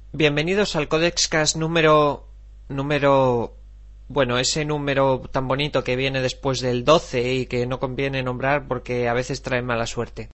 Bienvenidos al Codexcast número... Bueno, ese número tan bonito que viene después del 12 y que no conviene nombrar porque a veces trae mala suerte.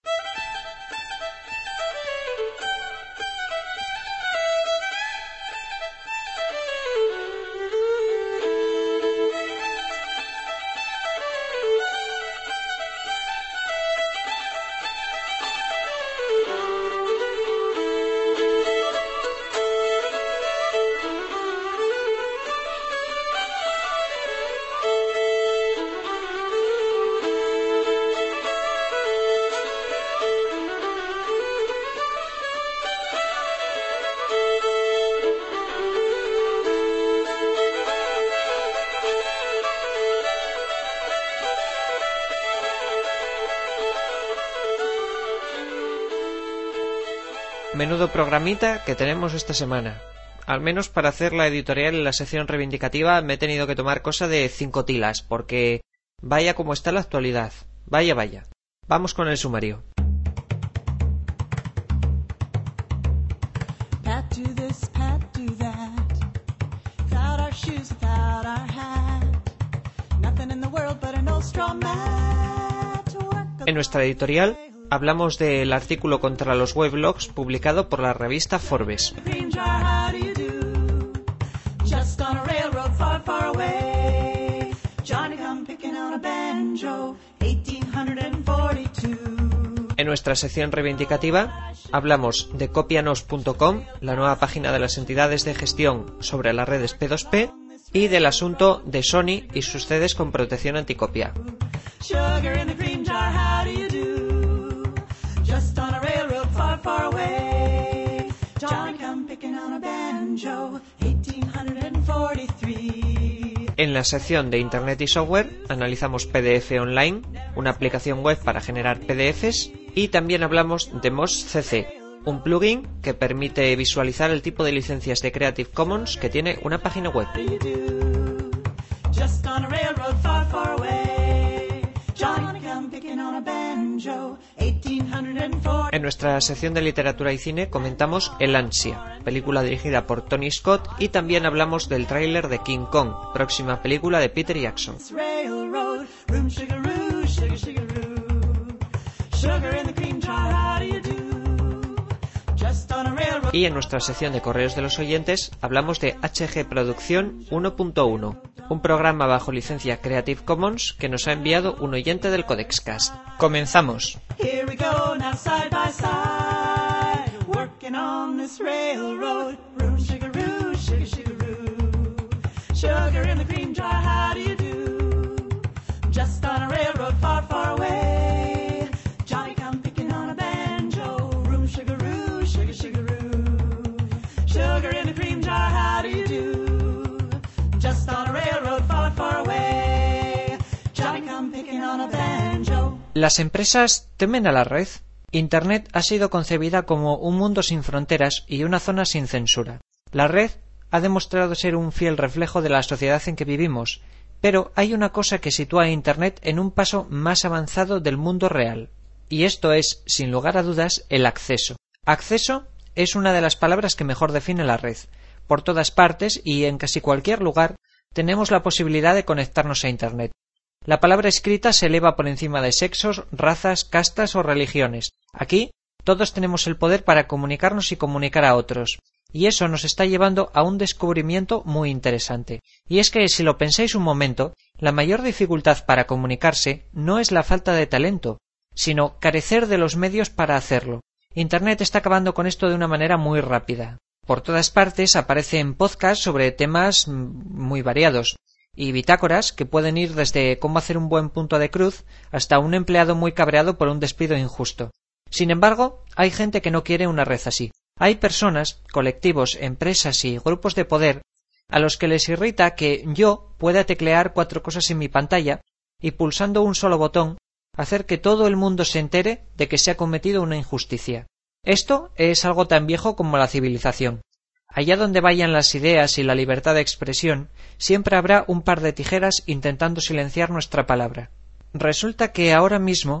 Menudo programita que tenemos esta semana. Al menos para hacer la editorial en la sección reivindicativa me he tenido que tomar cosa de 5 tilas, porque vaya como está la actualidad. Vaya. Vamos con el sumario. En nuestra editorial hablamos del artículo contra los weblogs publicado por la revista Forbes. En nuestra sección reivindicativa hablamos de copianos.com, la nueva página de las entidades de gestión sobre las redes P2P, y del asunto de Sony y sus CDs con protección anticopia. En la sección de Internet y Software analizamos PDF Online, una aplicación web para generar PDFs, y también hablamos de MozCC, un plugin que permite visualizar el tipo de licencias de Creative Commons que tiene una página web. En nuestra sección de literatura y cine comentamos El Ansia, película dirigida por Tony Scott, y también hablamos del tráiler de King Kong, próxima película de Peter Jackson. Y en nuestra sección de correos de los oyentes hablamos de HG Producción 1.1, un programa bajo licencia Creative Commons que nos ha enviado un oyente del Codexcast. ¡Comenzamos! Las empresas temen a la red. Internet ha sido concebida como un mundo sin fronteras y una zona sin censura. La red ha demostrado ser un fiel reflejo de la sociedad en que vivimos, pero hay una cosa que sitúa a Internet en un paso más avanzado del mundo real, y esto es, sin lugar a dudas, el acceso. Acceso es una de las palabras que mejor define la red. Por todas partes y en casi cualquier lugar tenemos la posibilidad de conectarnos a Internet. La palabra escrita se eleva por encima de sexos, razas, castas o religiones. Aquí todos tenemos el poder para comunicarnos y comunicar a otros. Y eso nos está llevando a un descubrimiento muy interesante. Y es que, si lo pensáis un momento, la mayor dificultad para comunicarse no es la falta de talento, sino carecer de los medios para hacerlo. Internet está acabando con esto de una manera muy rápida. Por todas partes aparecen podcasts sobre temas muy variados, y bitácoras que pueden ir desde cómo hacer un buen punto de cruz hasta un empleado muy cabreado por un despido injusto. Sin embargo, hay gente que no quiere una red así. Hay personas, colectivos, empresas y grupos de poder a los que les irrita que yo pueda teclear 4 cosas en mi pantalla y, pulsando un solo botón, hacer que todo el mundo se entere de que se ha cometido una injusticia. Esto es algo tan viejo como la civilización. Allá donde vayan las ideas y la libertad de expresión, siempre habrá un par de tijeras intentando silenciar nuestra palabra. Resulta que ahora mismo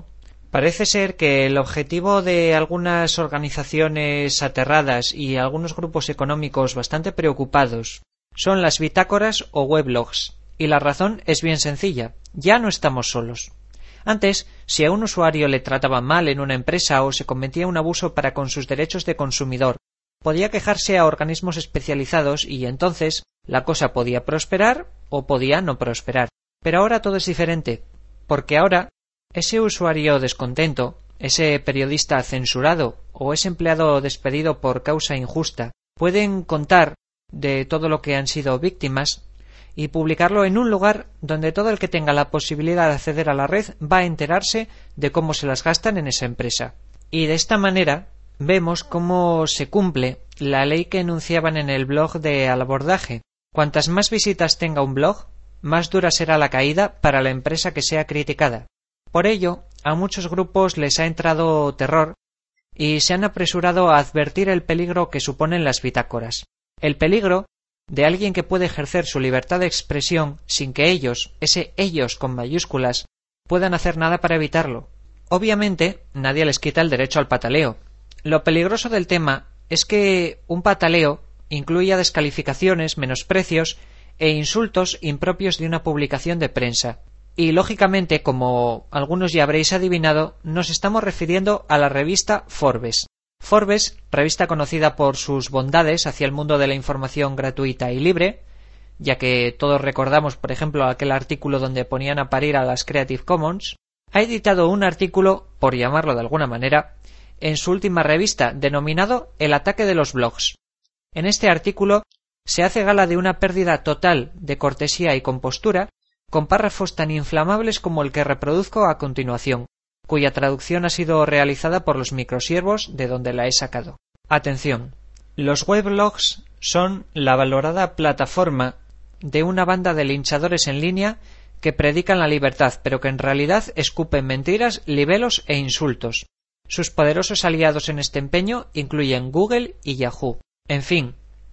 Parece ser que el objetivo de algunas organizaciones aterradas y algunos grupos económicos bastante preocupados son las bitácoras o weblogs, y la razón es bien sencilla: ya no estamos solos. Antes, si a un usuario le trataban mal en una empresa o se cometía un abuso para con sus derechos de consumidor, podía quejarse a organismos especializados y entonces la cosa podía prosperar o podía no prosperar. Pero ahora todo es diferente, porque ahora ese usuario descontento, ese periodista censurado o ese empleado despedido por causa injusta pueden contar de todo lo que han sido víctimas y publicarlo en un lugar donde todo el que tenga la posibilidad de acceder a la red va a enterarse de cómo se las gastan en esa empresa. Y de esta manera vemos cómo se cumple la ley que enunciaban en el blog de Al Abordaje. Cuantas más visitas tenga un blog, más dura será la caída para la empresa que sea criticada. Por ello, a muchos grupos les ha entrado terror y se han apresurado a advertir el peligro que suponen las bitácoras. El peligro de alguien que puede ejercer su libertad de expresión sin que ellos, ese ellos con mayúsculas, puedan hacer nada para evitarlo. Obviamente, nadie les quita el derecho al pataleo. Lo peligroso del tema es que un pataleo incluya descalificaciones, menosprecios e insultos impropios de una publicación de prensa. Y, lógicamente, como algunos ya habréis adivinado, nos estamos refiriendo a la revista Forbes. Forbes, revista conocida por sus bondades hacia el mundo de la información gratuita y libre, ya que todos recordamos, por ejemplo, aquel artículo donde ponían a parir a las Creative Commons, ha editado un artículo, por llamarlo de alguna manera, en su última revista, denominado El ataque de los blogs. En este artículo se hace gala de una pérdida total de cortesía y compostura, con párrafos tan inflamables como el que reproduzco a continuación, cuya traducción ha sido realizada por los microsiervos de donde la he sacado. Atención. Los weblogs son la valorada plataforma de una banda de linchadores en línea que predican la libertad, pero que en realidad escupen mentiras, libelos e insultos. Sus poderosos aliados en este empeño incluyen Google y Yahoo. En fin,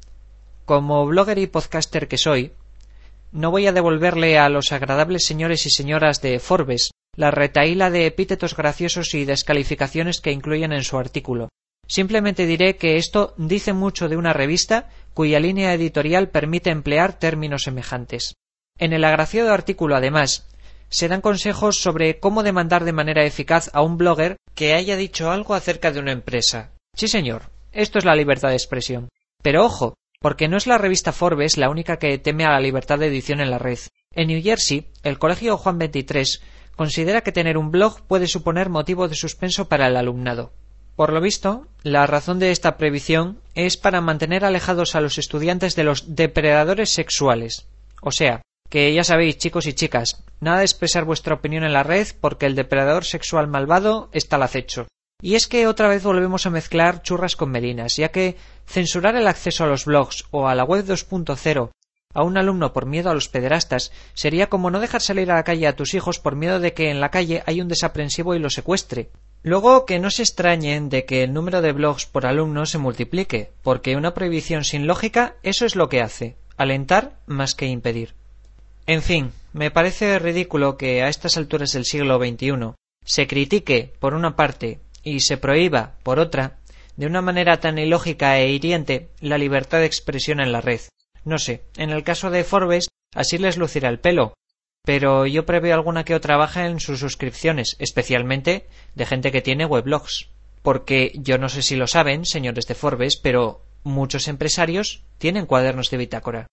como blogger y podcaster que soy, no voy a devolverle a los agradables señores y señoras de Forbes la retahíla de epítetos graciosos y descalificaciones que incluyen en su artículo. Simplemente diré que esto dice mucho de una revista cuya línea editorial permite emplear términos semejantes. En el agraciado artículo, además, se dan consejos sobre cómo demandar de manera eficaz a un blogger que haya dicho algo acerca de una empresa. Sí, señor, esto es la libertad de expresión. Pero ojo, porque no es la revista Forbes la única que teme a la libertad de edición en la red. En New Jersey, el colegio Juan XXIII considera que tener un blog puede suponer motivo de suspenso para el alumnado. Por lo visto, la razón de esta prohibición es para mantener alejados a los estudiantes de los depredadores sexuales. O sea, que ya sabéis, chicos y chicas, nada de expresar vuestra opinión en la red porque el depredador sexual malvado está al acecho. Y es que otra vez volvemos a mezclar churras con merinas, ya que censurar el acceso a los blogs o a la web 2.0 a un alumno por miedo a los pederastas sería como no dejar salir a la calle a tus hijos por miedo de que en la calle hay un desaprensivo y lo secuestre. Luego, que no se extrañen de que el número de blogs por alumno se multiplique, porque una prohibición sin lógica eso es lo que hace, alentar más que impedir. En fin, me parece ridículo que a estas alturas del siglo XXI se critique, por una parte, y se prohíba, por otra, de una manera tan ilógica e hiriente, la libertad de expresión en la red. No sé, en el caso de Forbes, así les lucirá el pelo, pero yo preveo alguna que otra baja en sus suscripciones, especialmente de gente que tiene weblogs. Porque yo no sé si lo saben, señores de Forbes, pero muchos empresarios tienen cuadernos de bitácora.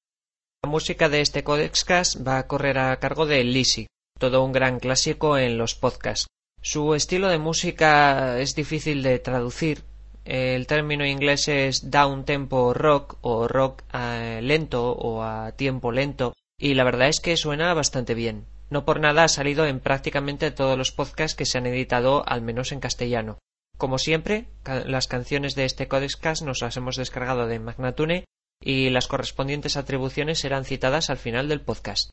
La música de este Codexcast va a correr a cargo de Lizzy, todo un gran clásico en los podcasts. Su estilo de música es difícil de traducir. El término inglés es down tempo rock o rock lento o a tiempo lento, y la verdad es que suena bastante bien. No por nada ha salido en prácticamente todos los podcasts que se han editado, al menos en castellano. Como siempre, las canciones de este Codexcast nos las hemos descargado de Magnatune y las correspondientes atribuciones serán citadas al final del podcast.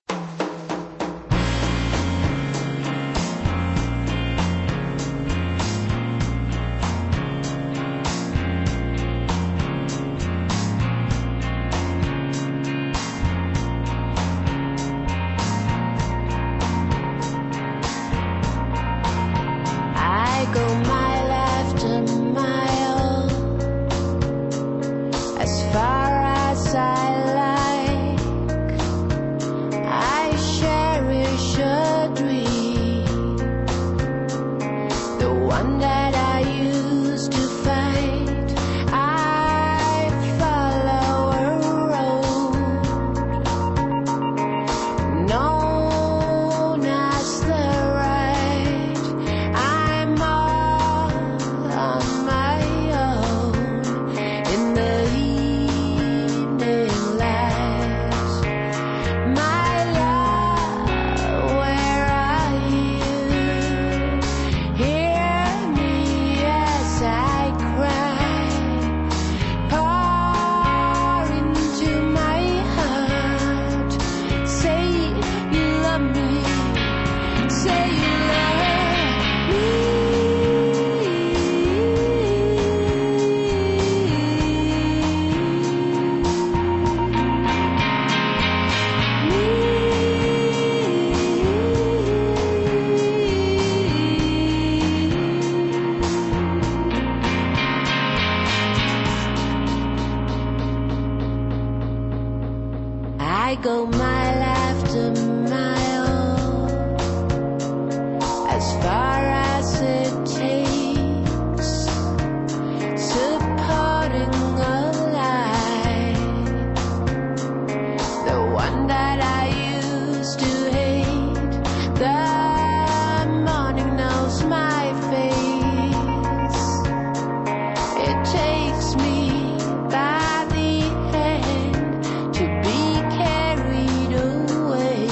I go mile after mile, as far as it takes, supporting a lie, the one that I used to hate. The morning knows my face. It takes me by the hand to be carried away,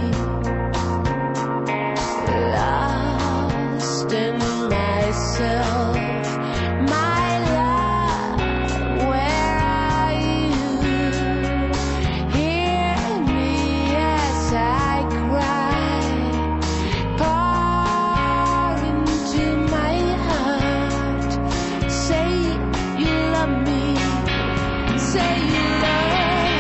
lost in myself. My love, where are you? Hear me as I cry, pour into my heart. Say you love me, say you love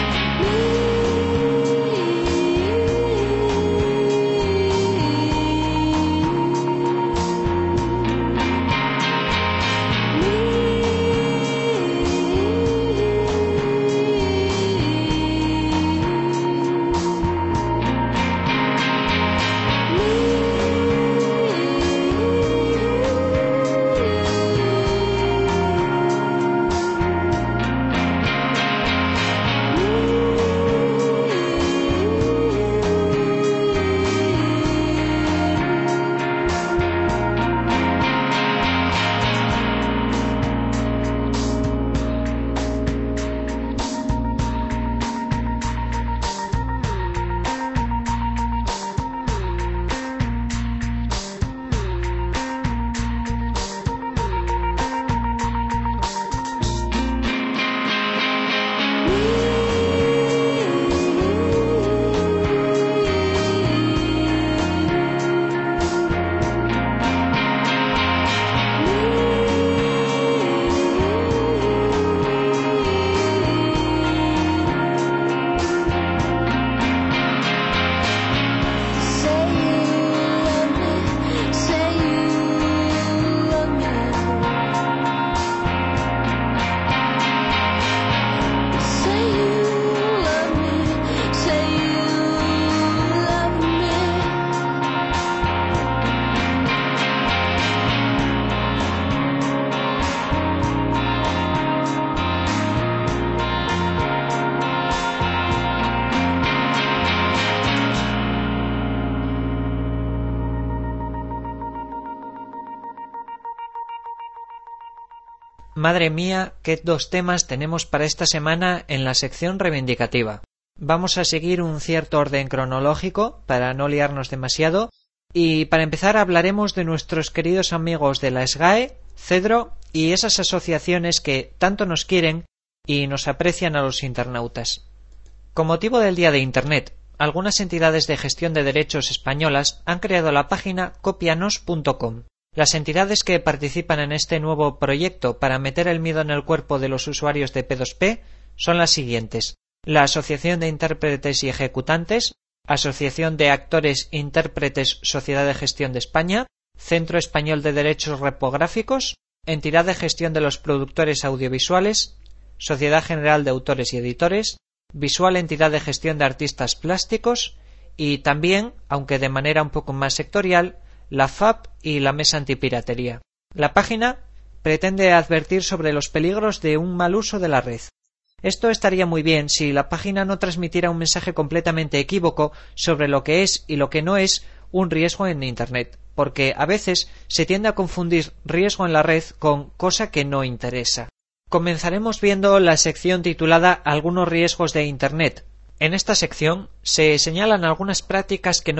Madre mía, qué dos temas tenemos para esta semana en la sección reivindicativa. Vamos a seguir un cierto orden cronológico para no liarnos demasiado y para empezar hablaremos de nuestros queridos amigos de la SGAE, CEDRO y esas asociaciones que tanto nos quieren y nos aprecian a los internautas. Con motivo del Día de Internet, algunas entidades de gestión de derechos españolas han creado la página copianos.com. Las entidades que participan en este nuevo proyecto para meter el miedo en el cuerpo de los usuarios de P2P son las siguientes: la Asociación de Intérpretes y Ejecutantes, Asociación de Actores Intérpretes Sociedad de Gestión de España, Centro Español de Derechos Repográficos, Entidad de Gestión de los Productores Audiovisuales, Sociedad General de Autores y Editores, Visual Entidad de Gestión de Artistas Plásticos y también, aunque de manera un poco más sectorial, la FAP y la Mesa Antipiratería. La página pretende advertir sobre los peligros de un mal uso de la red. Esto estaría muy bien si la página no transmitiera un mensaje completamente equívoco sobre lo que es y lo que no es un riesgo en Internet, porque a veces se tiende a confundir riesgo en la red con cosa que no interesa. Comenzaremos viendo la sección titulada Algunos riesgos de Internet. En esta sección se señalan algunas prácticas que no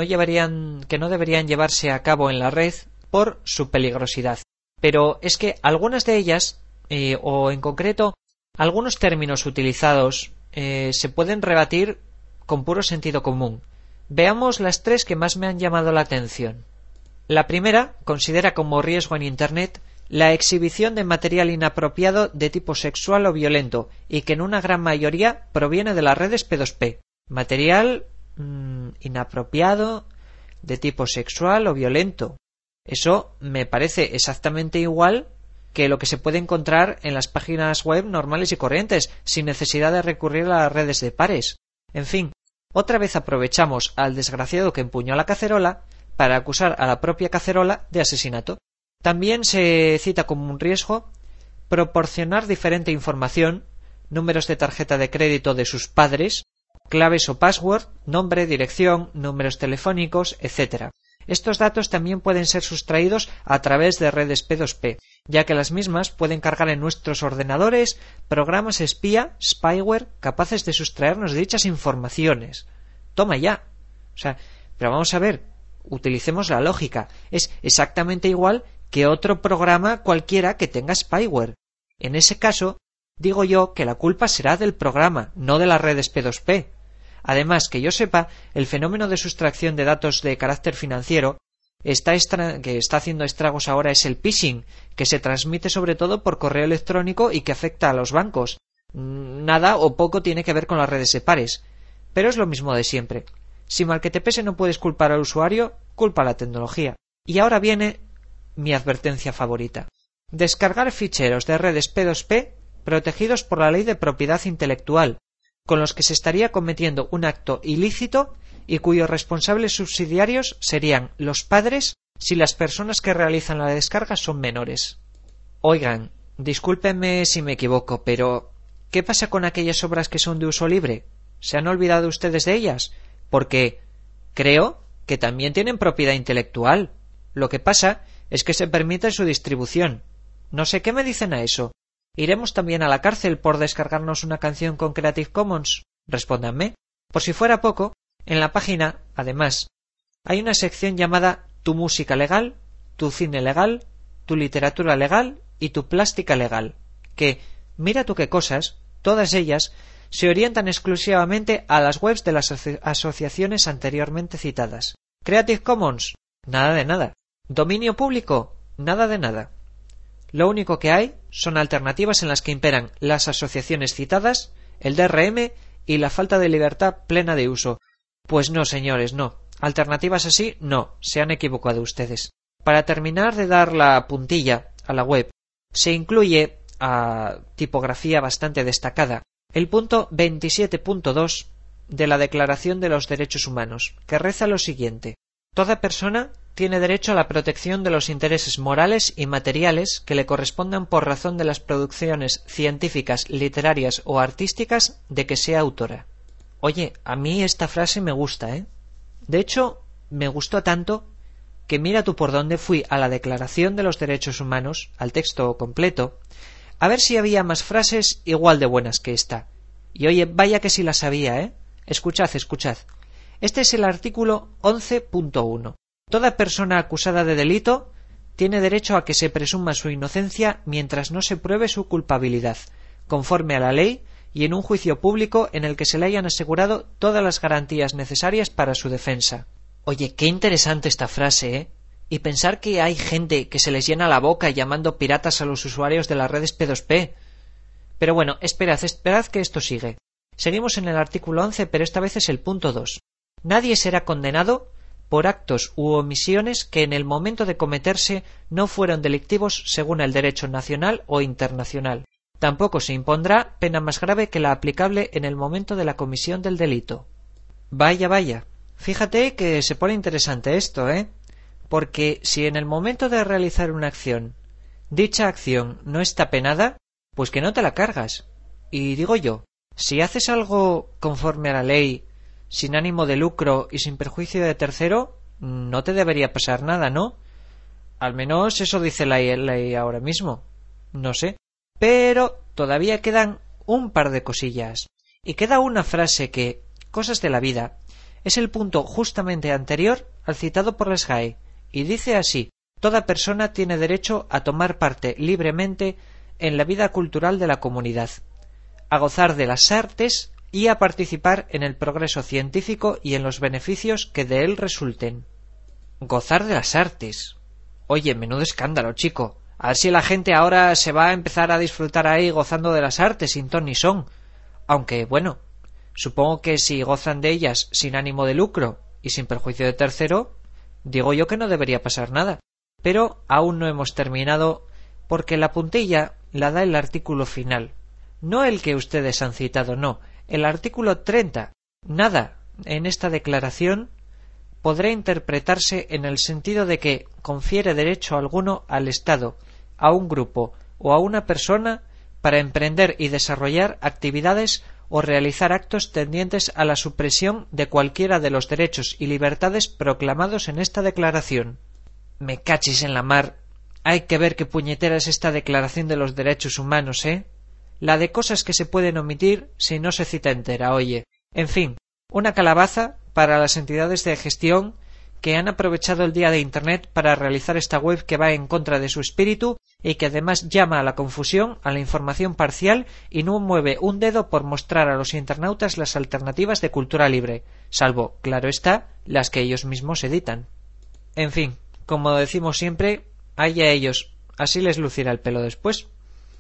deberían llevarse a cabo en la red por su peligrosidad. Pero es que algunas de ellas, o en concreto algunos términos utilizados, se pueden rebatir con puro sentido común. Veamos las tres que más me han llamado la atención. La primera considera como riesgo en Internet la exhibición de material inapropiado de tipo sexual o violento y que en una gran mayoría proviene de las redes P2P. Material inapropiado de tipo sexual o violento. Eso me parece exactamente igual que lo que se puede encontrar en las páginas web normales y corrientes, sin necesidad de recurrir a las redes de pares. En fin, otra vez aprovechamos al desgraciado que empuñó la cacerola para acusar a la propia cacerola de asesinato. También se cita como un riesgo proporcionar diferente información, números de tarjeta de crédito de sus padres, claves o password, nombre, dirección, números telefónicos, etc. Estos datos también pueden ser sustraídos a través de redes P2P, ya que las mismas pueden cargar en nuestros ordenadores programas espía, spyware, capaces de sustraernos dichas informaciones. Toma ya. Pero vamos a ver, utilicemos la lógica. Es exactamente igual que otro programa cualquiera que tenga spyware. En ese caso, digo yo que la culpa será del programa, no de las redes P2P. Además, que yo sepa, el fenómeno de sustracción de datos de carácter financiero que está haciendo estragos ahora es el phishing, que se transmite sobre todo por correo electrónico y que afecta a los bancos. Nada o poco tiene que ver con las redes de pares. Pero es lo mismo de siempre. Si mal que te pese no puedes culpar al usuario, culpa a la tecnología. Y ahora viene mi advertencia favorita. Descargar ficheros de redes P2P protegidos por la ley de propiedad intelectual, con los que se estaría cometiendo un acto ilícito y cuyos responsables subsidiarios serían los padres si las personas que realizan la descarga son menores. Oigan, discúlpenme si me equivoco, pero ¿qué pasa con aquellas obras que son de uso libre? ¿Se han olvidado ustedes de ellas? Porque creo que también tienen propiedad intelectual. Lo que pasa es que se permite su distribución. No sé qué me dicen a eso. ¿Iremos también a la cárcel por descargarnos una canción con Creative Commons? Respóndanme. Por si fuera poco, en la página, además, hay una sección llamada Tu música legal, Tu cine legal, Tu literatura legal y Tu plástica legal, que, mira tú qué cosas, todas ellas se orientan exclusivamente a las webs de las asociaciones anteriormente citadas. Creative Commons, nada de nada. Dominio público, nada de nada. Lo único que hay son alternativas en las que imperan las asociaciones citadas, el DRM y la falta de libertad plena de uso. Pues no, señores, no. Alternativas así, no. Se han equivocado ustedes. Para terminar de dar la puntilla a la web, se incluye, a tipografía bastante destacada, el punto 27.2 de la Declaración de los Derechos Humanos, que reza lo siguiente. Toda persona tiene derecho a la protección de los intereses morales y materiales que le correspondan por razón de las producciones científicas, literarias o artísticas de que sea autora. Oye, a mí esta frase me gusta, ¿eh? De hecho, me gustó tanto que mira tú por dónde fui a la Declaración de los Derechos Humanos, al texto completo, a ver si había más frases igual de buenas que esta. Y oye, vaya que sí las había, ¿eh? Escuchad. Este es el artículo 11.1. Toda persona acusada de delito tiene derecho a que se presuma su inocencia mientras no se pruebe su culpabilidad, conforme a la ley y en un juicio público en el que se le hayan asegurado todas las garantías necesarias para su defensa. Oye, qué interesante esta frase, ¿eh? Y pensar que hay gente que se les llena la boca llamando piratas a los usuarios de las redes P2P. Pero bueno, esperad que esto sigue. Seguimos en el artículo 11, pero esta vez es el punto 2. Nadie será condenado por actos u omisiones que en el momento de cometerse no fueron delictivos según el derecho nacional o internacional. Tampoco se impondrá pena más grave que la aplicable en el momento de la comisión del delito. Vaya. Fíjate que se pone interesante esto, ¿eh? Porque si en el momento de realizar una acción, dicha acción no está penada, pues que no te la cargas. Y digo yo, si haces algo conforme a la ley, sin ánimo de lucro y sin perjuicio de tercero, no te debería pasar nada, ¿no? Al menos eso dice la ley ahora mismo. No sé. Pero todavía quedan un par de cosillas. Y queda una frase que, cosas de la vida, es el punto justamente anterior al citado por la SGAE, y dice así: toda persona tiene derecho a tomar parte libremente en la vida cultural de la comunidad, a gozar de las artes y a participar en el progreso científico y en los beneficios que de él resulten. Gozar de las artes. Oye, menudo escándalo, chico. A ver si la gente ahora se va a empezar a disfrutar ahí gozando de las artes sin ton ni son. Aunque, bueno, supongo que si gozan de ellas sin ánimo de lucro y sin perjuicio de tercero, digo yo que no debería pasar nada. Pero aún no hemos terminado, porque la puntilla la da el artículo final. No el que ustedes han citado, no. El artículo 30. Nada en esta declaración podrá interpretarse en el sentido de que confiere derecho alguno al Estado, a un grupo o a una persona para emprender y desarrollar actividades o realizar actos tendientes a la supresión de cualquiera de los derechos y libertades proclamados en esta declaración. Me cachis en la mar. Hay que ver qué puñetera es esta declaración de los derechos humanos, ¿eh? La de cosas que se pueden omitir si no se cita entera, oye. En fin, una calabaza para las entidades de gestión que han aprovechado el día de Internet para realizar esta web que va en contra de su espíritu y que además llama a la confusión, a la información parcial y no mueve un dedo por mostrar a los internautas las alternativas de cultura libre, salvo, claro está, las que ellos mismos editan. En fin, como decimos siempre, allá ellos, así les lucirá el pelo después.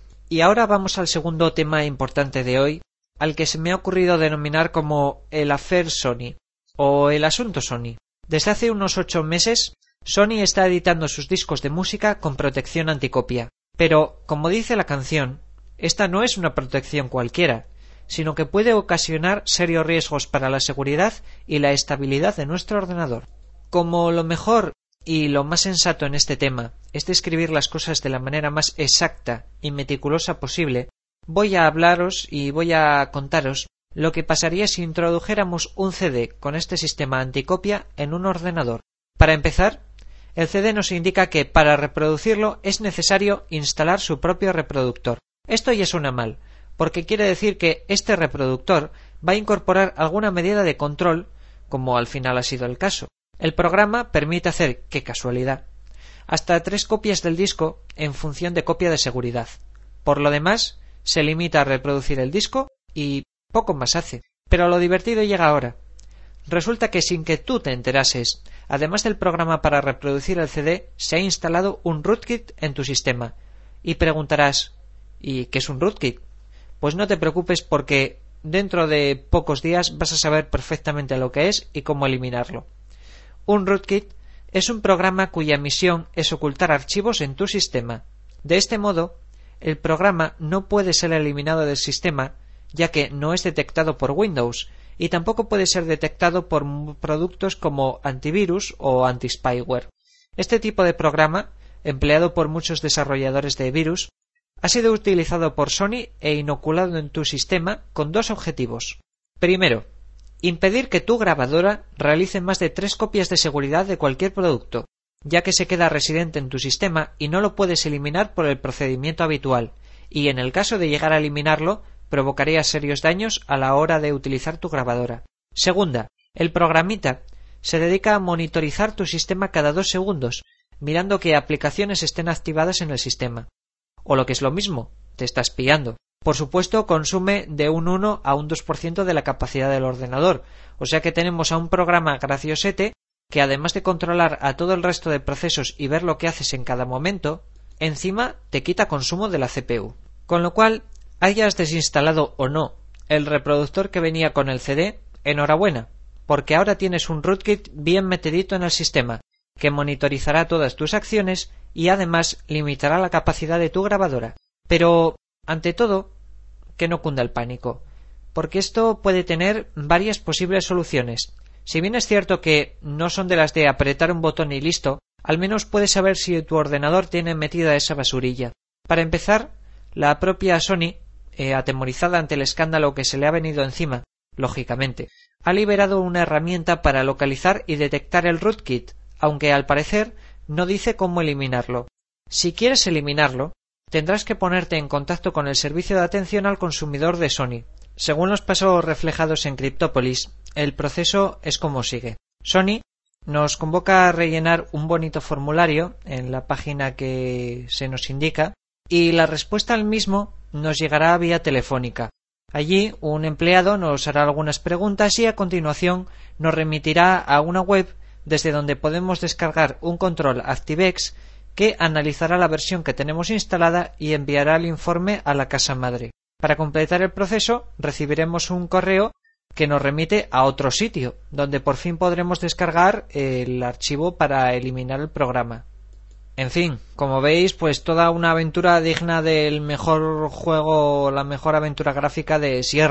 Y ahora vamos al segundo tema importante de hoy, al que se me ha ocurrido denominar como el affair Sony, o el asunto Sony. Desde hace unos 8 meses, Sony está editando sus discos de música con protección anticopia. Pero, como dice la canción, esta no es una protección cualquiera, sino que puede ocasionar serios riesgos para la seguridad y la estabilidad de nuestro ordenador. Como lo mejor y lo más sensato en este tema es describir las cosas de la manera más exacta y meticulosa posible, voy a hablaros y voy a contaros lo que pasaría si introdujéramos un CD con este sistema anticopia en un ordenador. Para empezar, el CD nos indica que para reproducirlo es necesario instalar su propio reproductor. Esto ya suena mal, porque quiere decir que este reproductor va a incorporar alguna medida de control, como al final ha sido el caso. El programa permite hacer, qué casualidad, hasta 3 copias del disco en función de copia de seguridad. Por lo demás, se limita a reproducir el disco y poco más hace. Pero lo divertido llega ahora. Resulta que sin que tú te enterases, además del programa para reproducir el CD, se ha instalado un rootkit en tu sistema. Y preguntarás, ¿y qué es un rootkit? Pues no te preocupes porque dentro de pocos días vas a saber perfectamente lo que es y cómo eliminarlo. Un rootkit es un programa cuya misión es ocultar archivos en tu sistema. De este modo, el programa no puede ser eliminado del sistema, ya que no es detectado por Windows, y tampoco puede ser detectado por productos como antivirus o anti-spyware. Este tipo de programa, empleado por muchos desarrolladores de virus, ha sido utilizado por Sony e inoculado en tu sistema con 2 objetivos. Primero, impedir que tu grabadora realice más de 3 copias de seguridad de cualquier producto, ya que se queda residente en tu sistema y no lo puedes eliminar por el procedimiento habitual, y en el caso de llegar a eliminarlo, provocaría serios daños a la hora de utilizar tu grabadora. Segunda, el programita se dedica a monitorizar tu sistema cada 2 segundos, mirando que aplicaciones estén activadas en el sistema. O lo que es lo mismo, te está espiando. Por supuesto, consume de un 1 a un 2% de la capacidad del ordenador, o sea que tenemos a un programa graciosete que además de controlar a todo el resto de procesos y ver lo que haces en cada momento, encima te quita consumo de la CPU. Con lo cual, hayas desinstalado o no el reproductor que venía con el CD, enhorabuena, porque ahora tienes un rootkit bien metidito en el sistema, que monitorizará todas tus acciones y además limitará la capacidad de tu grabadora. Pero, ante todo, que no cunda el pánico, porque esto puede tener varias posibles soluciones. Si bien es cierto que no son de las de apretar un botón y listo, al menos puedes saber si tu ordenador tiene metida esa basurilla. Para empezar, la propia Sony, atemorizada ante el escándalo que se le ha venido encima, lógicamente, ha liberado una herramienta para localizar y detectar el rootkit, aunque al parecer no dice cómo eliminarlo. Si quieres eliminarlo, tendrás que ponerte en contacto con el servicio de atención al consumidor de Sony. Según los pasos reflejados en Cryptopolis, el proceso es como sigue. Sony nos convoca a rellenar un bonito formulario en la página que se nos indica y la respuesta al mismo nos llegará vía telefónica. Allí un empleado nos hará algunas preguntas y a continuación nos remitirá a una web desde donde podemos descargar un control ActiveX que analizará la versión que tenemos instalada y enviará el informe a la casa madre. Para completar el proceso recibiremos un correo que nos remite a otro sitio, donde por fin podremos descargar el archivo para eliminar el programa. En fin, como veis, pues toda una aventura digna del mejor juego, la mejor aventura gráfica de Sierra.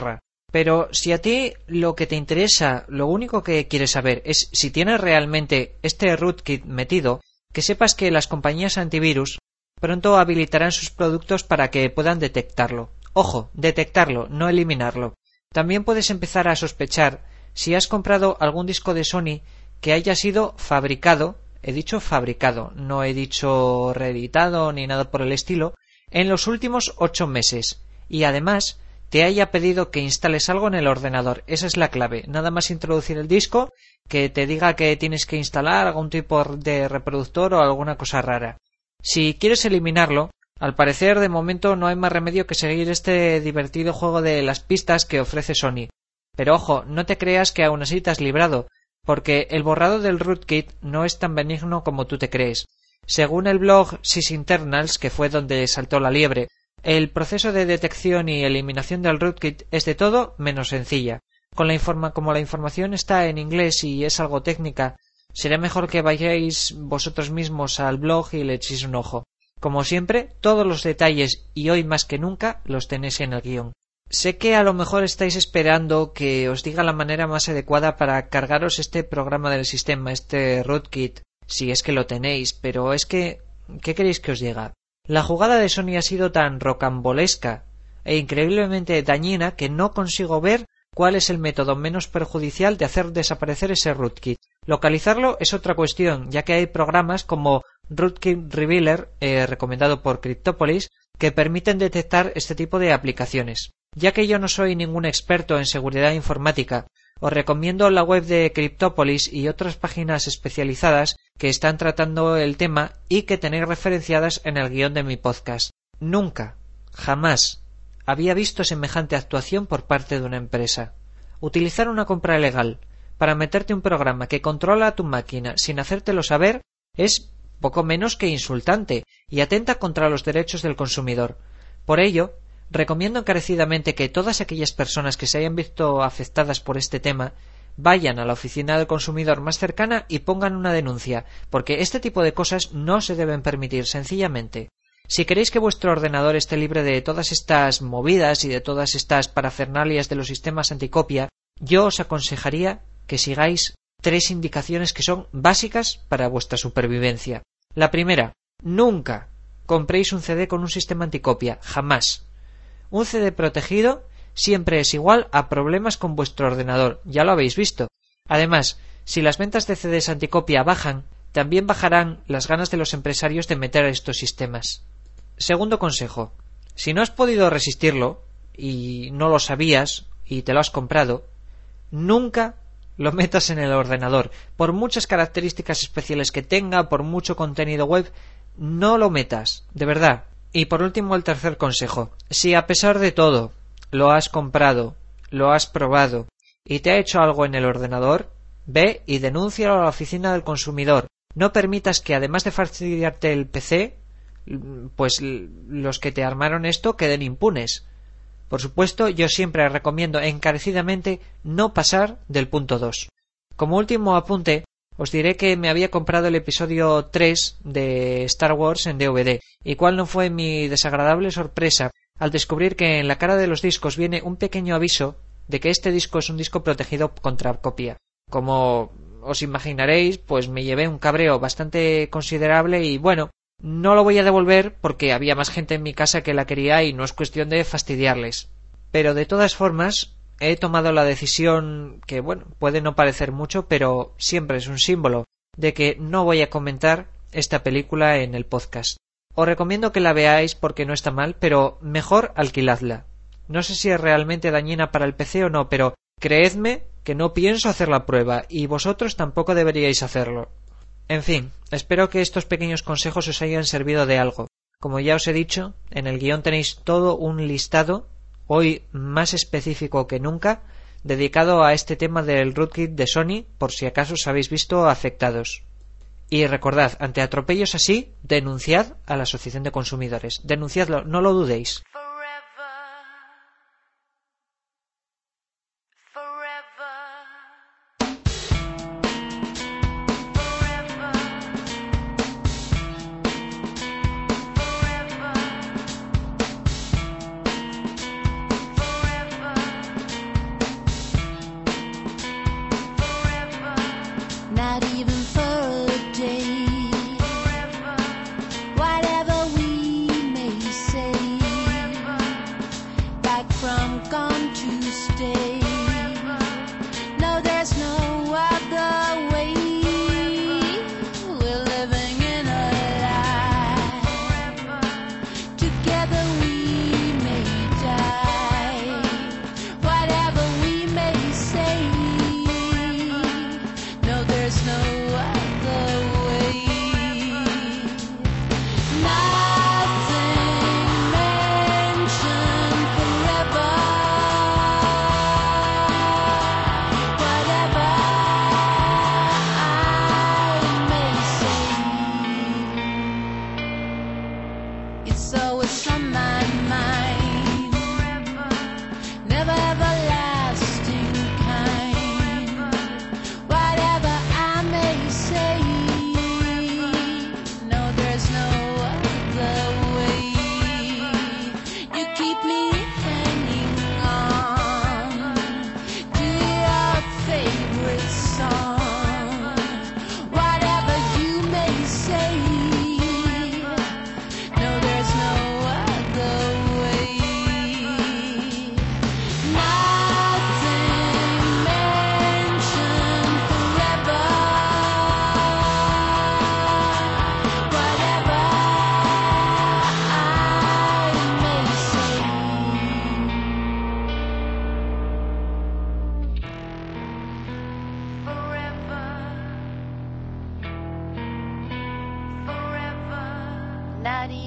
Pero si a ti lo que te interesa, lo único que quieres saber es si tienes realmente este rootkit metido, que sepas que las compañías antivirus pronto habilitarán sus productos para que puedan detectarlo. Ojo, detectarlo, no eliminarlo. También puedes empezar a sospechar si has comprado algún disco de Sony que haya sido fabricado, he dicho fabricado, no he dicho reeditado ni nada por el estilo, en los últimos 8 meses. Y además te haya pedido que instales algo en el ordenador. Esa es la clave. Nada más introducir el disco, que te diga que tienes que instalar algún tipo de reproductor o alguna cosa rara. Si quieres eliminarlo, al parecer de momento no hay más remedio que seguir este divertido juego de las pistas que ofrece Sony. Pero ojo, no te creas que aún así te has librado, porque el borrado del rootkit no es tan benigno como tú te crees. Según el blog Sysinternals, que fue donde saltó la liebre, el proceso de detección y eliminación del rootkit es de todo menos sencilla. Como la información está en inglés y es algo técnica, será mejor que vayáis vosotros mismos al blog y le echéis un ojo. Como siempre, todos los detalles, y hoy más que nunca, los tenéis en el guión. Sé que a lo mejor estáis esperando que os diga la manera más adecuada para cargaros este programa del sistema, este rootkit, si es que lo tenéis, pero es que... ¿qué queréis que os diga? La jugada de Sony ha sido tan rocambolesca e increíblemente dañina que no consigo ver cuál es el método menos perjudicial de hacer desaparecer ese rootkit. Localizarlo es otra cuestión, ya que hay programas como Rootkit Revealer, recomendado por Cryptopolis, que permiten detectar este tipo de aplicaciones. Ya que yo no soy ningún experto en seguridad informática, os recomiendo la web de Cryptopolis y otras páginas especializadas que están tratando el tema y que tenéis referenciadas en el guión de mi podcast. Nunca, jamás, había visto semejante actuación por parte de una empresa. Utilizar una compra ilegal para meterte un programa que controla tu máquina sin hacértelo saber es poco menos que insultante y atenta contra los derechos del consumidor. Por ello, recomiendo encarecidamente que todas aquellas personas que se hayan visto afectadas por este tema vayan a la oficina del consumidor más cercana y pongan una denuncia, porque este tipo de cosas no se deben permitir sencillamente. Si queréis que vuestro ordenador esté libre de todas estas movidas y de todas estas parafernalias de los sistemas anticopia, yo os aconsejaría que sigáis 3 indicaciones que son básicas para vuestra supervivencia. La primera, nunca compréis un CD con un sistema anticopia, jamás. Un CD protegido siempre es igual a problemas con vuestro ordenador, ya lo habéis visto. Además, si las ventas de CDs anticopia bajan, también bajarán las ganas de los empresarios de meter estos sistemas. Segundo consejo, si no has podido resistirlo, y no lo sabías, y te lo has comprado, nunca lo metas en el ordenador. Por muchas características especiales que tenga, por mucho contenido web, no lo metas, de verdad. Y por último, el tercer consejo. Si a pesar de todo lo has comprado, lo has probado y te ha hecho algo en el ordenador, ve y denúncialo a la oficina del consumidor. No permitas que además de fastidiarte el PC, pues los que te armaron esto queden impunes. Por supuesto, yo siempre recomiendo encarecidamente no pasar del punto 2. Como último apunte, os diré que me había comprado el episodio 3 de Star Wars en DVD, y cuál no fue mi desagradable sorpresa al descubrir que en la cara de los discos viene un pequeño aviso de que este disco es un disco protegido contra copia. Como os imaginaréis, pues me llevé un cabreo bastante considerable y bueno, no lo voy a devolver porque había más gente en mi casa que la quería y no es cuestión de fastidiarles. Pero de todas formas, he tomado la decisión que, bueno, puede no parecer mucho, pero siempre es un símbolo de que no voy a comentar esta película en el podcast. Os recomiendo que la veáis porque no está mal, pero mejor alquiladla. No sé si es realmente dañina para el PC o no, pero creedme que no pienso hacer la prueba y vosotros tampoco deberíais hacerlo. En fin, espero que estos pequeños consejos os hayan servido de algo. Como ya os he dicho, en el guión tenéis todo un listado, hoy más específico que nunca, dedicado a este tema del rootkit de Sony, por si acaso os habéis visto afectados. Y recordad, ante atropellos así, denunciad a la Asociación de Consumidores. Denunciadlo, no lo dudéis.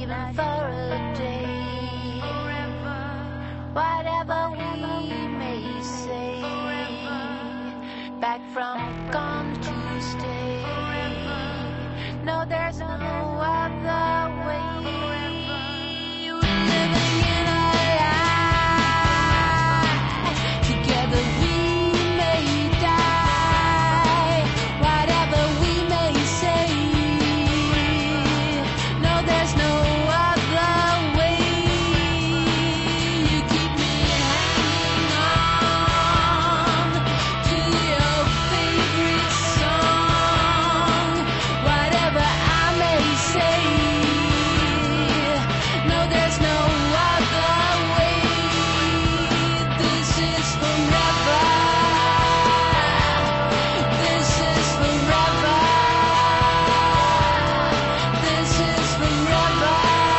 even for a day. Whatever we may say, back from gone to stay. No, there's no other way. We're living in a lie. Together we may die. Whatever we may say. No, there's no other way. You keep me hanging on to your favorite song. Whatever I may say. No, there's no other way. This is forever. This is forever. This is forever.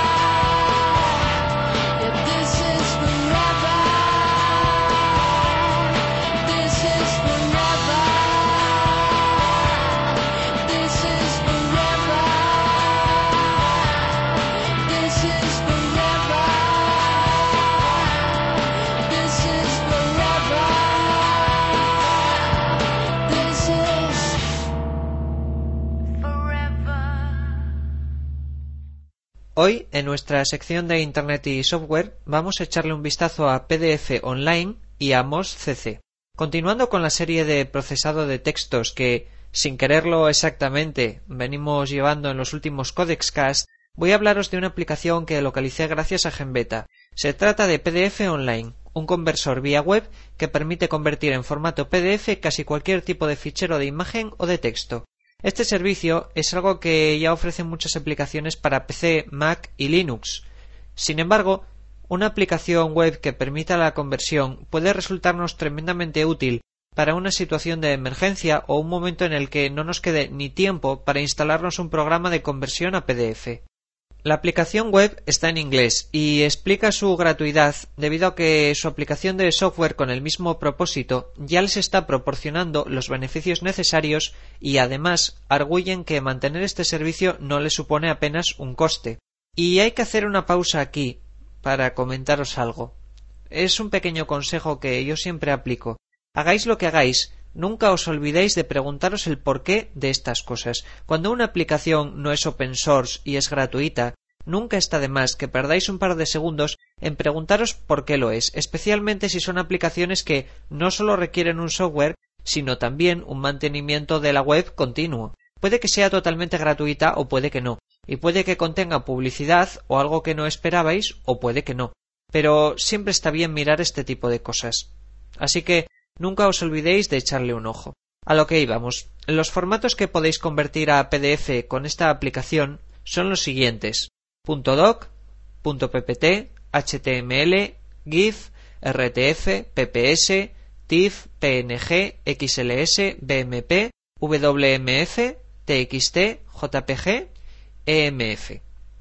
Yeah, this is forever. This is forever. This is forever. This is forever. This is forever. This is forever. Hoy, en nuestra sección de Internet y Software, vamos a echarle un vistazo a PDF Online y a MozCC. Continuando con la serie de procesado de textos que, sin quererlo exactamente, venimos llevando en los últimos CodexCast, voy a hablaros de una aplicación que localicé gracias a Genbeta. Se trata de PDF Online, un conversor vía web que permite convertir en formato PDF casi cualquier tipo de fichero de imagen o de texto. Este servicio es algo que ya ofrecen muchas aplicaciones para PC, Mac y Linux. Sin embargo, una aplicación web que permita la conversión puede resultarnos tremendamente útil para una situación de emergencia o un momento en el que no nos quede ni tiempo para instalarnos un programa de conversión a PDF. La aplicación web está en inglés y explica su gratuidad debido a que su aplicación de software con el mismo propósito ya les está proporcionando los beneficios necesarios y además arguyen que mantener este servicio no les supone apenas un coste. Y hay que hacer una pausa aquí para comentaros algo. Es un pequeño consejo que yo siempre aplico. Hagáis lo que hagáis, nunca os olvidéis de preguntaros el porqué de estas cosas. Cuando una aplicación no es open source y es gratuita, nunca está de más que perdáis un par de segundos en preguntaros por qué lo es, especialmente si son aplicaciones que no solo requieren un software, sino también un mantenimiento de la web continuo. Puede que sea totalmente gratuita o puede que no, y puede que contenga publicidad o algo que no esperabais o puede que no, pero siempre está bien mirar este tipo de cosas. Así que nunca os olvidéis de echarle un ojo. A lo que íbamos. Los formatos que podéis convertir a PDF con esta aplicación son los siguientes: .doc, .ppt, HTML, GIF, RTF, PPS, TIFF, PNG, XLS, BMP, WMF, TXT, JPG, EMF.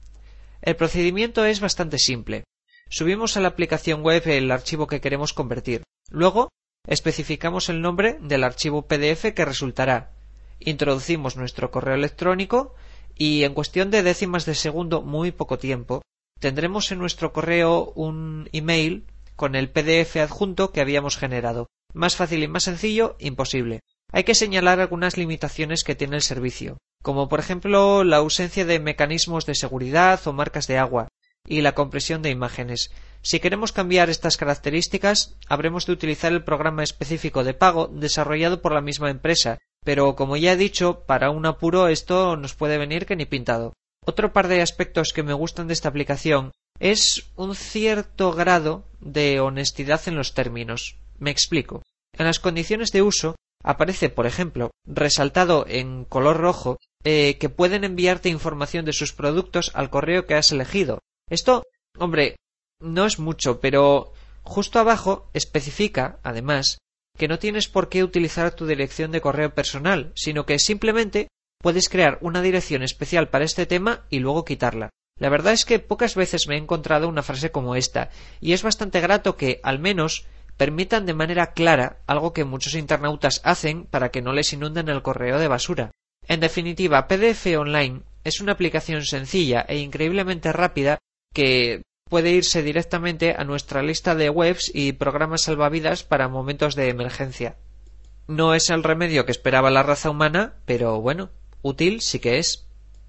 El procedimiento es bastante simple. Subimos a la aplicación web el archivo que queremos convertir. Luego, especificamos el nombre del archivo PDF que resultará. Introducimos nuestro correo electrónico y en cuestión de décimas de segundo, muy poco tiempo, tendremos en nuestro correo un email con el PDF adjunto que habíamos generado. Más fácil y más sencillo, imposible. Hay que señalar algunas limitaciones que tiene el servicio, como por ejemplo la ausencia de mecanismos de seguridad o marcas de agua y la compresión de imágenes. Si queremos cambiar estas características, habremos de utilizar el programa específico de pago desarrollado por la misma empresa, pero como ya he dicho, para un apuro esto nos puede venir que ni pintado. Otro par de aspectos que me gustan de esta aplicación es un cierto grado de honestidad en los términos. Me explico. En las condiciones de uso aparece, por ejemplo, resaltado en color rojo, que pueden enviarte información de sus productos al correo que has elegido. Esto, hombre, no es mucho, pero justo abajo especifica, además, que no tienes por qué utilizar tu dirección de correo personal, sino que simplemente puedes crear una dirección especial para este tema y luego quitarla. La verdad es que pocas veces me he encontrado una frase como esta, y es bastante grato que, al menos, permitan de manera clara algo que muchos internautas hacen para que no les inunden el correo de basura. En definitiva, PDF Online es una aplicación sencilla e increíblemente rápida que puede irse directamente a nuestra lista de webs y programas salvavidas para momentos de emergencia. No es el remedio que esperaba la raza humana, pero bueno, útil sí que es.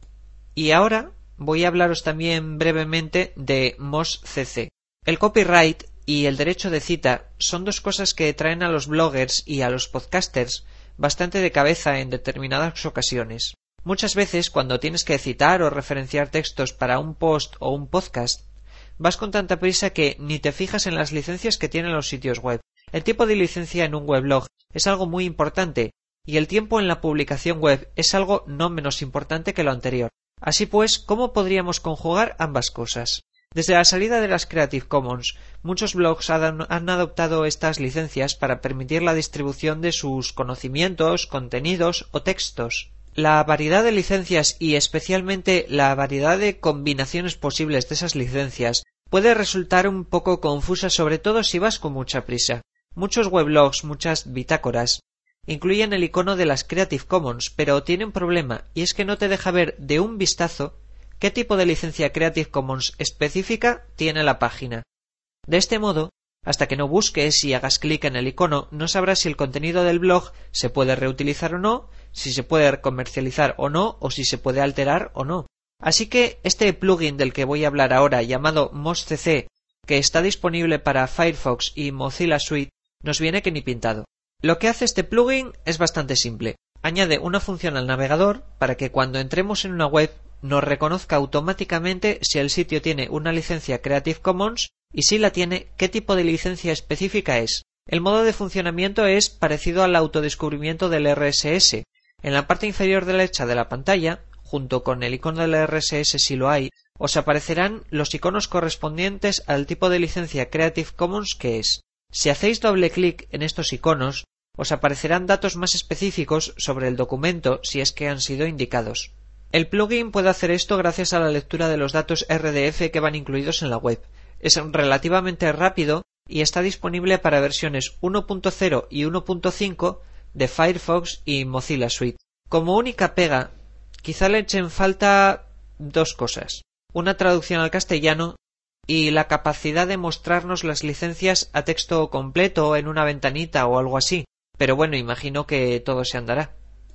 Y ahora voy a hablaros también brevemente de MozCC. El copyright y el derecho de cita son dos cosas que traen a los bloggers y a los podcasters bastante de cabeza en determinadas ocasiones. Muchas veces, cuando tienes que citar o referenciar textos para un post o un podcast, vas con tanta prisa que ni te fijas en las licencias que tienen los sitios web. El tipo de licencia en un weblog es algo muy importante, y el tiempo en la publicación web es algo no menos importante que lo anterior. Así pues, ¿cómo podríamos conjugar ambas cosas? Desde la salida de las Creative Commons, muchos blogs han adoptado estas licencias para permitir la distribución de sus conocimientos, contenidos o textos. La variedad de licencias y especialmente la variedad de combinaciones posibles de esas licencias puede resultar un poco confusa, sobre todo si vas con mucha prisa. Muchos weblogs, muchas bitácoras, incluyen el icono de las Creative Commons, pero tiene un problema, y es que no te deja ver de un vistazo qué tipo de licencia Creative Commons específica tiene la página. De este modo, hasta que no busques y hagas clic en el icono, no sabrás si el contenido del blog se puede reutilizar o no, si se puede comercializar o no, o si se puede alterar o no. Así que este plugin del que voy a hablar ahora, llamado MozCC, que está disponible para Firefox y Mozilla Suite, nos viene que ni pintado. Lo que hace este plugin es bastante simple. Añade una función al navegador para que cuando entremos en una web nos reconozca automáticamente si el sitio tiene una licencia Creative Commons y si la tiene, qué tipo de licencia específica es. El modo de funcionamiento es parecido al autodescubrimiento del RSS. En la parte inferior derecha de la pantalla, junto con el icono del RSS si lo hay, os aparecerán los iconos correspondientes al tipo de licencia Creative Commons que es. Si hacéis doble clic en estos iconos, os aparecerán datos más específicos sobre el documento si es que han sido indicados. El plugin puede hacer esto gracias a la lectura de los datos RDF que van incluidos en la web. Es relativamente rápido y está disponible para versiones 1.0 y 1.5 de Firefox y Mozilla Suite. Como única pega, quizá le echen falta dos cosas: una traducción al castellano y la capacidad de mostrarnos las licencias a texto completo en una ventanita o algo así, pero bueno, imagino que todo se andará.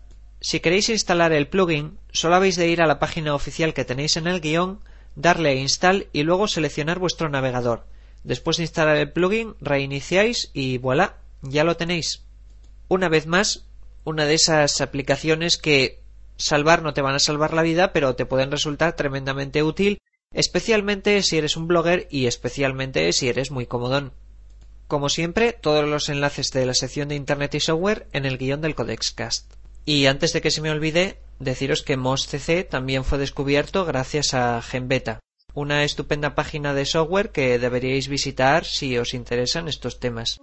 Si queréis instalar el plugin, solo habéis de ir a la página oficial que tenéis en el guión, darle a install y luego seleccionar vuestro navegador. Después de instalar el plugin, reiniciáis y voilà, ya lo tenéis. Una vez más, una de esas aplicaciones que salvar no te van a salvar la vida, pero te pueden resultar tremendamente útil, especialmente si eres un blogger y especialmente si eres muy comodón. Como siempre, todos los enlaces de la sección de Internet y Software en el guión del Codexcast. Y antes de que se me olvide, deciros que MozCC también fue descubierto gracias a GenBeta, una estupenda página de software que deberíais visitar si os interesan estos temas.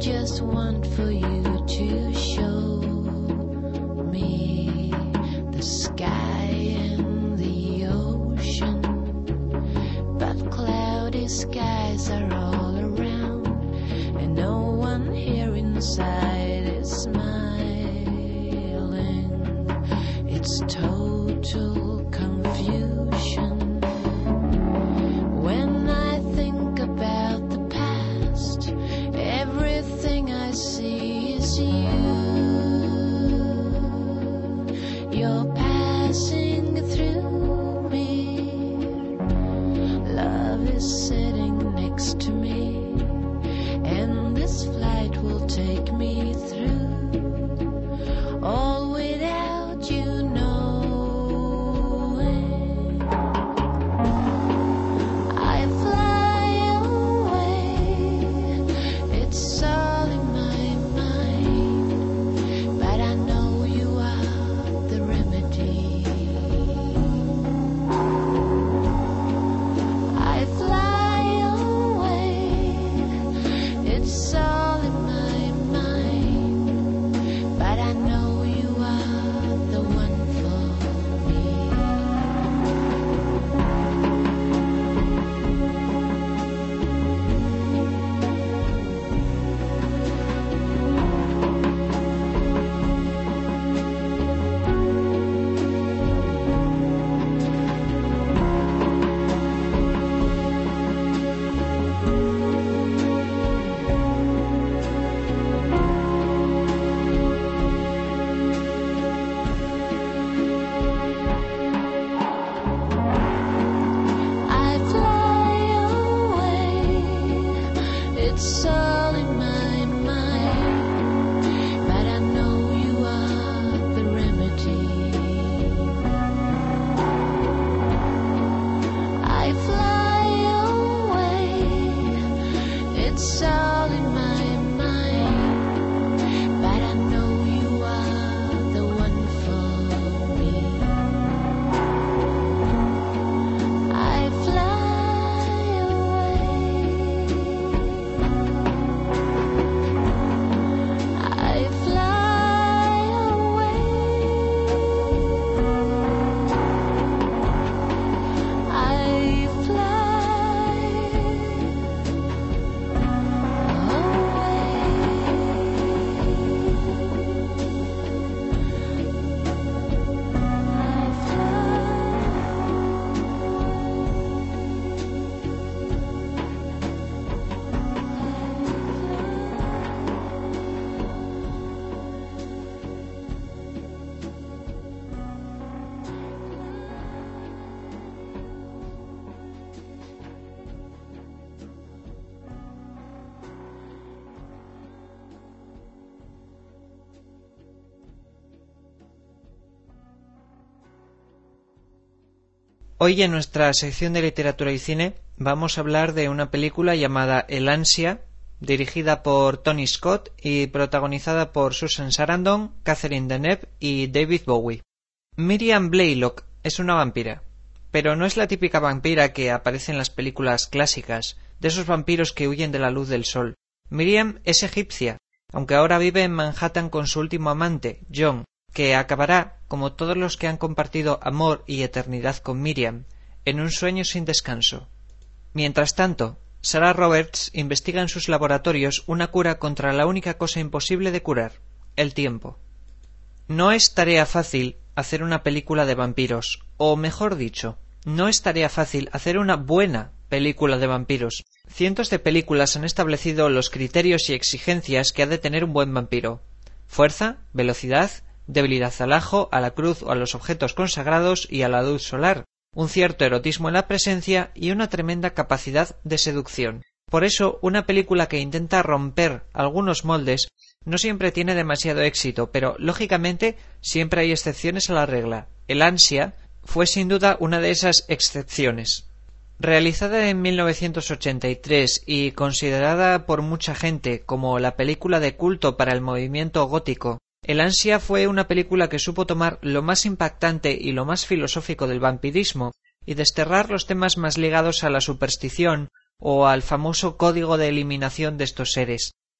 just want for you to show me the sky and the ocean, but cloudy skies are all around, and no one here inside is smiling. It's total confusion. When I think about the past, everything I see is you. You're passing through me. Love is sitting next to me, and this flight will take me through. All without you knowing. I fly away. It's all in my mind, but I know you are the remedy. I fly away. It's all in my mind, but I know you are the one for me. I fly away. It's all in my mind, but I know you are the remedy. I fly away. It's all in my mind, but I know you are the one for me. I fly away. I fly away. I Hoy en nuestra sección de literatura y cine vamos a hablar de una película llamada El Ansia, dirigida por Tony Scott y protagonizada por Susan Sarandon, Catherine Deneuve y David Bowie. Miriam Blaylock es una vampira, pero no es la típica vampira que aparece en las películas clásicas, de esos vampiros que huyen de la luz del sol. Miriam es egipcia, aunque ahora vive en Manhattan con su último amante, John, que acabará, como todos los que han compartido amor y eternidad con Miriam, en un sueño sin descanso. Mientras tanto, Sarah Roberts investiga en sus laboratorios una cura contra la única cosa imposible de curar, el tiempo. No es tarea fácil hacer una película de vampiros, o mejor dicho, no es tarea fácil hacer una buena película de vampiros. Cientos de películas han establecido los criterios y exigencias que ha de tener un buen vampiro: fuerza, velocidad, debilidad al ajo, a la cruz o a los objetos consagrados y a la luz solar, un cierto erotismo en la presencia y una tremenda capacidad de seducción. Por eso, una película que intenta romper algunos moldes no siempre tiene demasiado éxito, pero lógicamente siempre hay excepciones a la regla. El Ansia fue sin duda una de esas excepciones. Realizada en 1983 y considerada por mucha gente como la película de culto para el movimiento gótico, El Ansia fue una película que supo tomar lo más impactante y lo más filosófico del vampirismo y desterrar los temas más ligados a la superstición o al famoso código de eliminación de estos seres.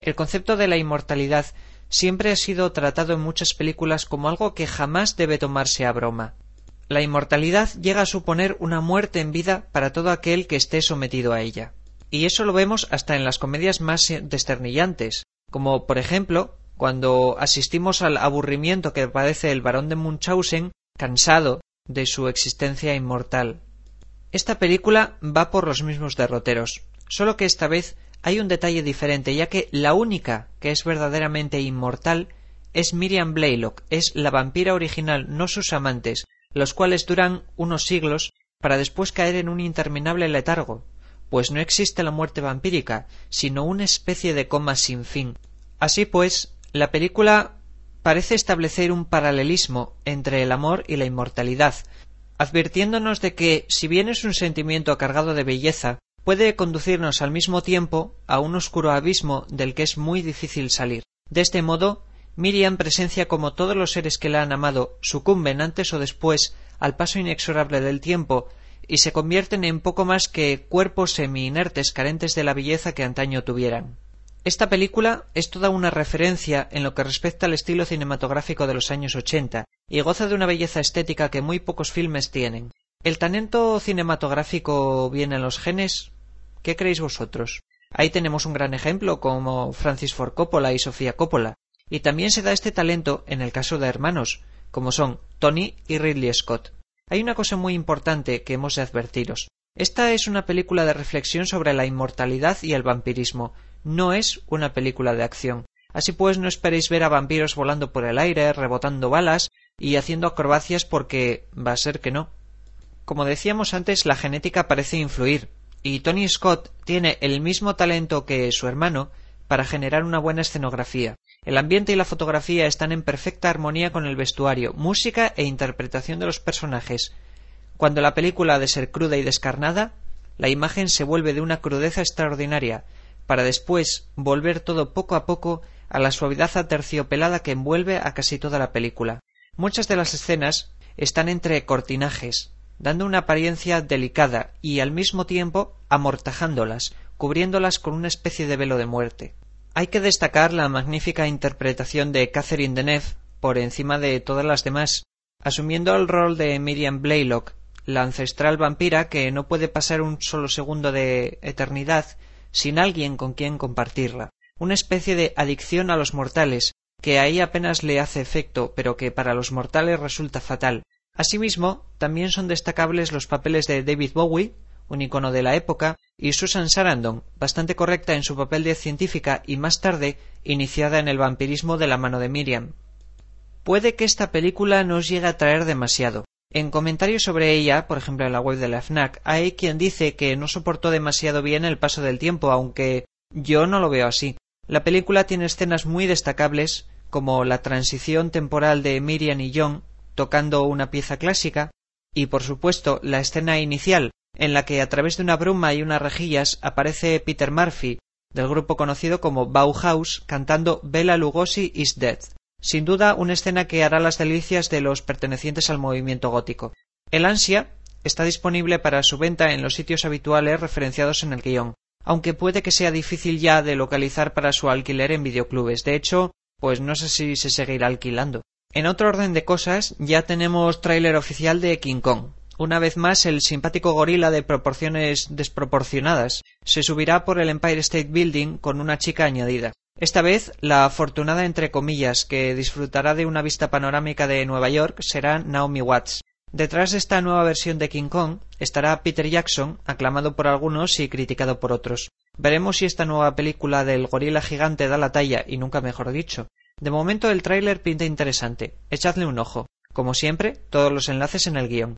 El concepto de la inmortalidad siempre ha sido tratado en muchas películas como algo que jamás debe tomarse a broma. La inmortalidad llega a suponer una muerte en vida para todo aquel que esté sometido a ella. Y eso lo vemos hasta en las comedias más desternillantes, como por ejemplo cuando asistimos al aburrimiento que padece el barón de Munchausen, cansado de su existencia inmortal. Esta película va por los mismos derroteros, solo que esta vez hay un detalle diferente, ya que la única que es verdaderamente inmortal es Miriam Blaylock, es la vampira original, no sus amantes, los cuales duran unos siglos para después caer en un interminable letargo, pues no existe la muerte vampírica, sino una especie de coma sin fin. Así pues, la película parece establecer un paralelismo entre el amor y la inmortalidad, advirtiéndonos de que, si bien es un sentimiento cargado de belleza, puede conducirnos al mismo tiempo a un oscuro abismo del que es muy difícil salir. De este modo, Miriam presencia cómo todos los seres que la han amado sucumben antes o después al paso inexorable del tiempo y se convierten en poco más que cuerpos semi-inertes carentes de la belleza que antaño tuvieran. Esta película es toda una referencia en lo que respecta al estilo cinematográfico de los años 80 y goza de una belleza estética que muy pocos filmes tienen. ¿El talento cinematográfico viene en los genes? ¿Qué creéis vosotros? Ahí tenemos un gran ejemplo como Francis Ford Coppola y Sofía Coppola, y también se da este talento en el caso de hermanos, como son Tony y Ridley Scott. Hay una cosa muy importante que hemos de advertiros. Esta es una película de reflexión sobre la inmortalidad y el vampirismo, no es una película de acción. Así pues, no esperéis ver a vampiros volando por el aire, rebotando balas y haciendo acrobacias porque va a ser que no. Como decíamos antes, la genética parece influir, y Tony Scott tiene el mismo talento que su hermano para generar una buena escenografía. El ambiente y la fotografía están en perfecta armonía con el vestuario, música e interpretación de los personajes. Cuando la película ha de ser cruda y descarnada, la imagen se vuelve de una crudeza extraordinaria, para después volver todo poco a poco a la suavidad aterciopelada que envuelve a casi toda la película. Muchas de las escenas están entre cortinajes, dando una apariencia delicada y al mismo tiempo amortajándolas, cubriéndolas con una especie de velo de muerte. Hay que destacar la magnífica interpretación de Catherine Deneuve por encima de todas las demás, asumiendo el rol de Miriam Blaylock, la ancestral vampira que no puede pasar un solo segundo de eternidad sin alguien con quien compartirla, una especie de adicción a los mortales, que ahí apenas le hace efecto, pero que para los mortales resulta fatal. Asimismo, también son destacables los papeles de David Bowie, un icono de la época, y Susan Sarandon, bastante correcta en su papel de científica y más tarde iniciada en el vampirismo de la mano de Miriam. Puede que esta película no os llegue a traer demasiado. En comentarios sobre ella, por ejemplo en la web de la FNAC, hay quien dice que no soportó demasiado bien el paso del tiempo, aunque yo no lo veo así. La película tiene escenas muy destacables, como la transición temporal de Miriam y John tocando una pieza clásica, y por supuesto la escena inicial, en la que a través de una bruma y unas rejillas aparece Peter Murphy, del grupo conocido como Bauhaus, cantando Bela Lugosi is Dead. Sin duda, una escena que hará las delicias de los pertenecientes al movimiento gótico. El Ansia está disponible para su venta en los sitios habituales referenciados en el guión, aunque puede que sea difícil ya de localizar para su alquiler en videoclubes. De hecho, pues no sé si se seguirá alquilando. En otro orden de cosas, ya tenemos tráiler oficial de King Kong. Una vez más, el simpático gorila de proporciones desproporcionadas se subirá por el Empire State Building con una chica añadida. Esta vez, la afortunada entre comillas que disfrutará de una vista panorámica de Nueva York será Naomi Watts. Detrás de esta nueva versión de King Kong estará Peter Jackson, aclamado por algunos y criticado por otros. Veremos si esta nueva película del gorila gigante da la talla, y nunca mejor dicho. De momento el tráiler pinta interesante. Echadle un ojo. Como siempre, todos los enlaces en el guión.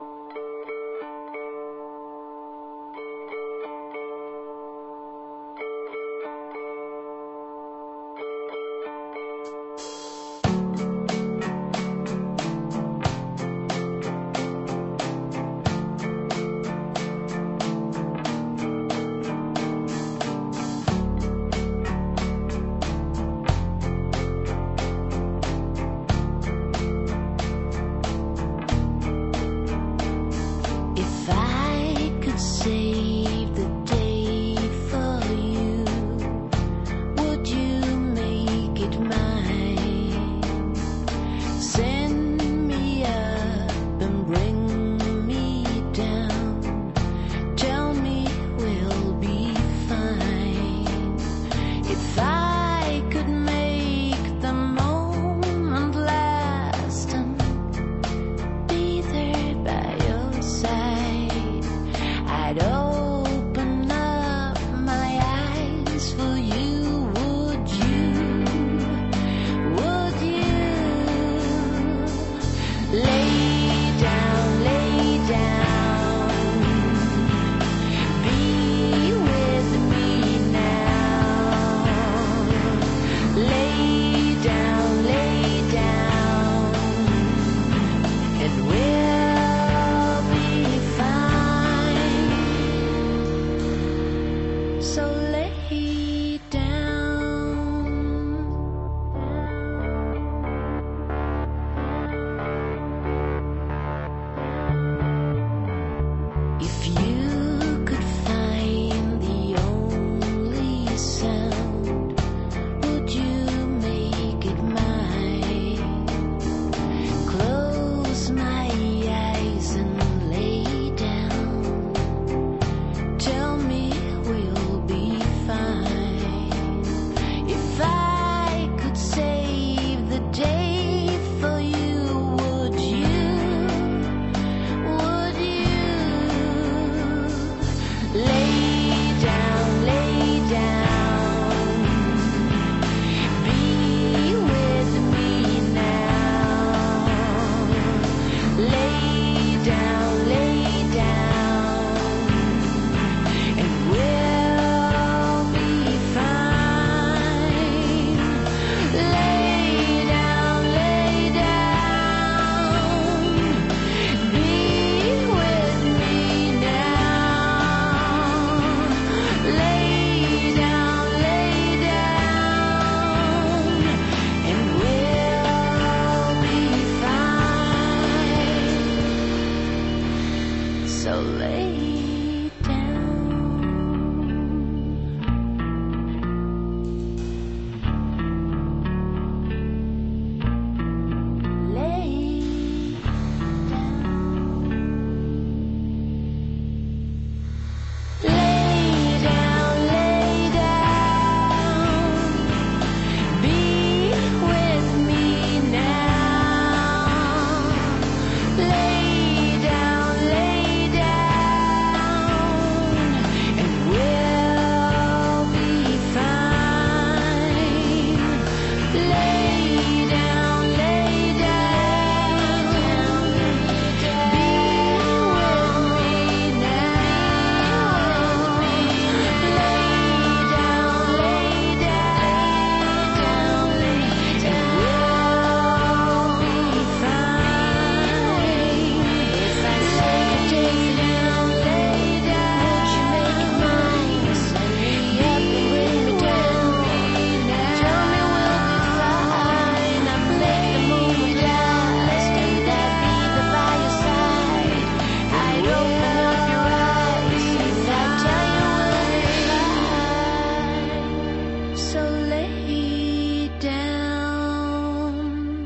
so lay down.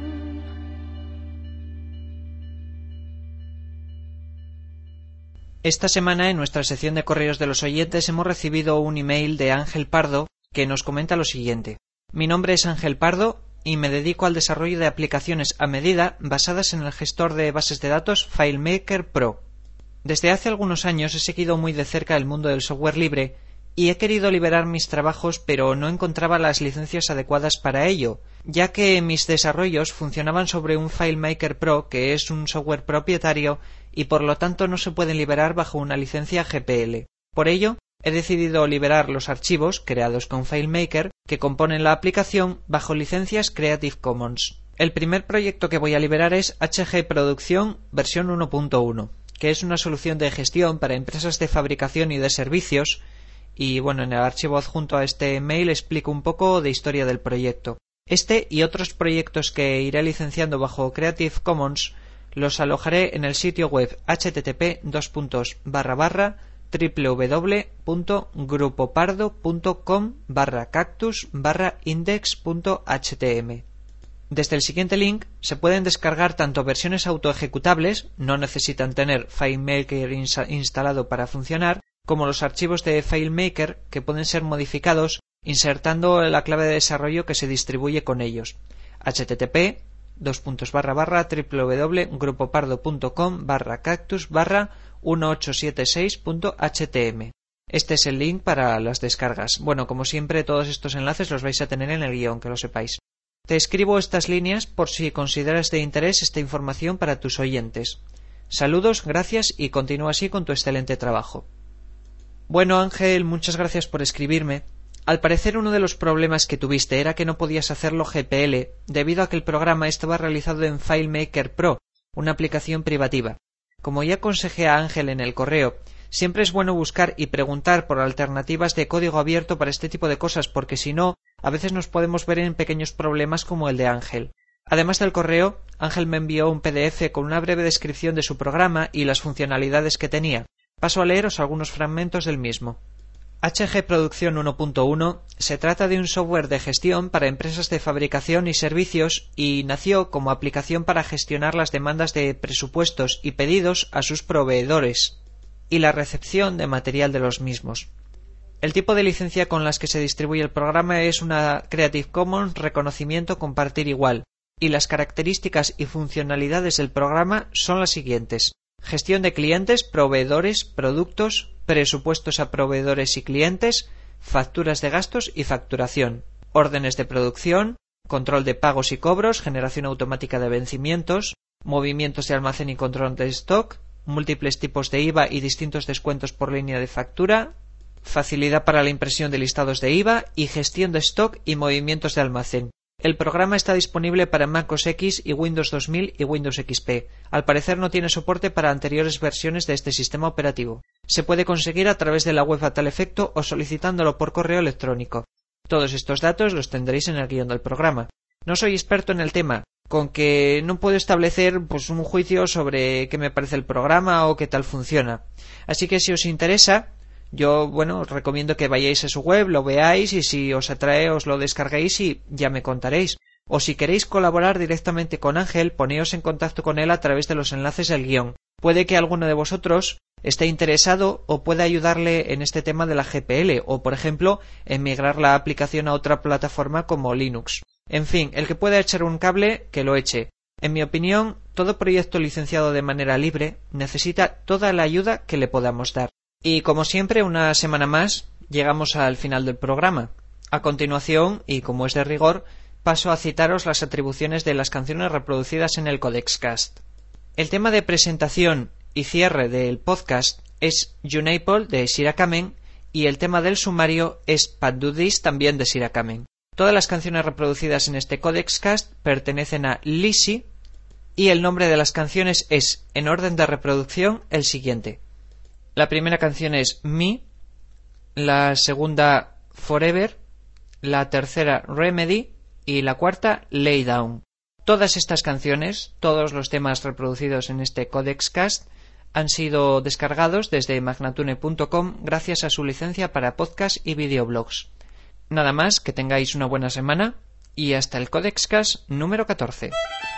Esta semana en nuestra sección de correos de los oyentes hemos recibido un email de Ángel Pardo que nos comenta lo siguiente. Mi nombre es Ángel Pardo y me dedico al desarrollo de aplicaciones a medida basadas en el gestor de bases de datos FileMaker Pro. Desde hace algunos años he seguido muy de cerca el mundo del software libre y he querido liberar mis trabajos, pero no encontraba las licencias adecuadas para ello, ya que mis desarrollos funcionaban sobre un FileMaker Pro, que es un software propietario y por lo tanto no se pueden liberar bajo una licencia GPL. Por ello, he decidido liberar los archivos creados con FileMaker que componen la aplicación bajo licencias Creative Commons. El primer proyecto que voy a liberar es HG Producción versión 1.1, que es una solución de gestión para empresas de fabricación y de servicios, y bueno, en el archivo adjunto a este mail explico un poco de historia del proyecto. Este y otros proyectos que iré licenciando bajo Creative Commons los alojaré en el sitio web http://www.grupopardo.com/cactus/index.htm. Desde el siguiente link se pueden descargar tanto versiones autoejecutables, no necesitan tener FileMaker instalado para funcionar, como los archivos de FileMaker que pueden ser modificados insertando la clave de desarrollo que se distribuye con ellos. http://www.grupopardo.com/cactus/1876.htm. Este es el link para las descargas. Bueno, como siempre, todos estos enlaces los vais a tener en el guión, que lo sepáis. Te escribo estas líneas por si consideras de interés esta información para tus oyentes. Saludos, gracias y continúa así con tu excelente trabajo. Bueno, Ángel, muchas gracias por escribirme. Al parecer uno de los problemas que tuviste era que no podías hacerlo GPL debido a que el programa estaba realizado en FileMaker Pro, una aplicación privativa. Como ya aconsejé a Ángel en el correo, siempre es bueno buscar y preguntar por alternativas de código abierto para este tipo de cosas, porque si no, a veces nos podemos ver en pequeños problemas como el de Ángel. Además del correo, Ángel me envió un PDF con una breve descripción de su programa y las funcionalidades que tenía. Paso a leeros algunos fragmentos del mismo. HG Producción 1.1 se trata de un software de gestión para empresas de fabricación y servicios y nació como aplicación para gestionar las demandas de presupuestos y pedidos a sus proveedores y la recepción de material de los mismos. El tipo de licencia con las que se distribuye el programa es una Creative Commons reconocimiento compartir igual, y las características y funcionalidades del programa son las siguientes: gestión de clientes, proveedores, productos, presupuestos a proveedores y clientes, facturas de gastos y facturación, órdenes de producción, control de pagos y cobros, generación automática de vencimientos, movimientos de almacén y control de stock, múltiples tipos de IVA y distintos descuentos por línea de factura, facilidad para la impresión de listados de IVA y gestión de stock y movimientos de almacén. El programa está disponible para Mac OS X y Windows 2000 y Windows XP. Al parecer no tiene soporte para anteriores versiones de este sistema operativo. Se puede conseguir a través de la web a tal efecto o solicitándolo por correo electrónico. Todos estos datos los tendréis en el guión del programa. No soy experto en el tema, con que no puedo establecer un juicio sobre qué me parece el programa o qué tal funciona. Así que si os interesa, yo, os recomiendo que vayáis a su web, lo veáis y si os atrae os lo descarguéis y ya me contaréis. O si queréis colaborar directamente con Ángel, poneos en contacto con él a través de los enlaces del guión. Puede que alguno de vosotros esté interesado o pueda ayudarle en este tema de la GPL o, por ejemplo, en migrar la aplicación a otra plataforma como Linux. En fin, el que pueda echar un cable, que lo eche. En mi opinión, todo proyecto licenciado de manera libre necesita toda la ayuda que le podamos dar. Y como siempre, una semana más, llegamos al final del programa. A continuación, y como es de rigor, paso a citaros las atribuciones de las canciones reproducidas en el CodexCast. El tema de presentación y cierre del podcast es Junaple de Shira Kamen y el tema del sumario es Pat Do This también de Shira Kamen. Todas las canciones reproducidas en este CodexCast pertenecen a Lizzy y el nombre de las canciones es, en orden de reproducción, el siguiente. La primera canción es Me, la segunda Forever, la tercera Remedy y la cuarta Lay Down. Todas estas canciones, todos los temas reproducidos en este CodexCast han sido descargados desde magnatune.com gracias a su licencia para podcast y videoblogs. Nada más, que tengáis una buena semana y hasta el Codex Cast número 14.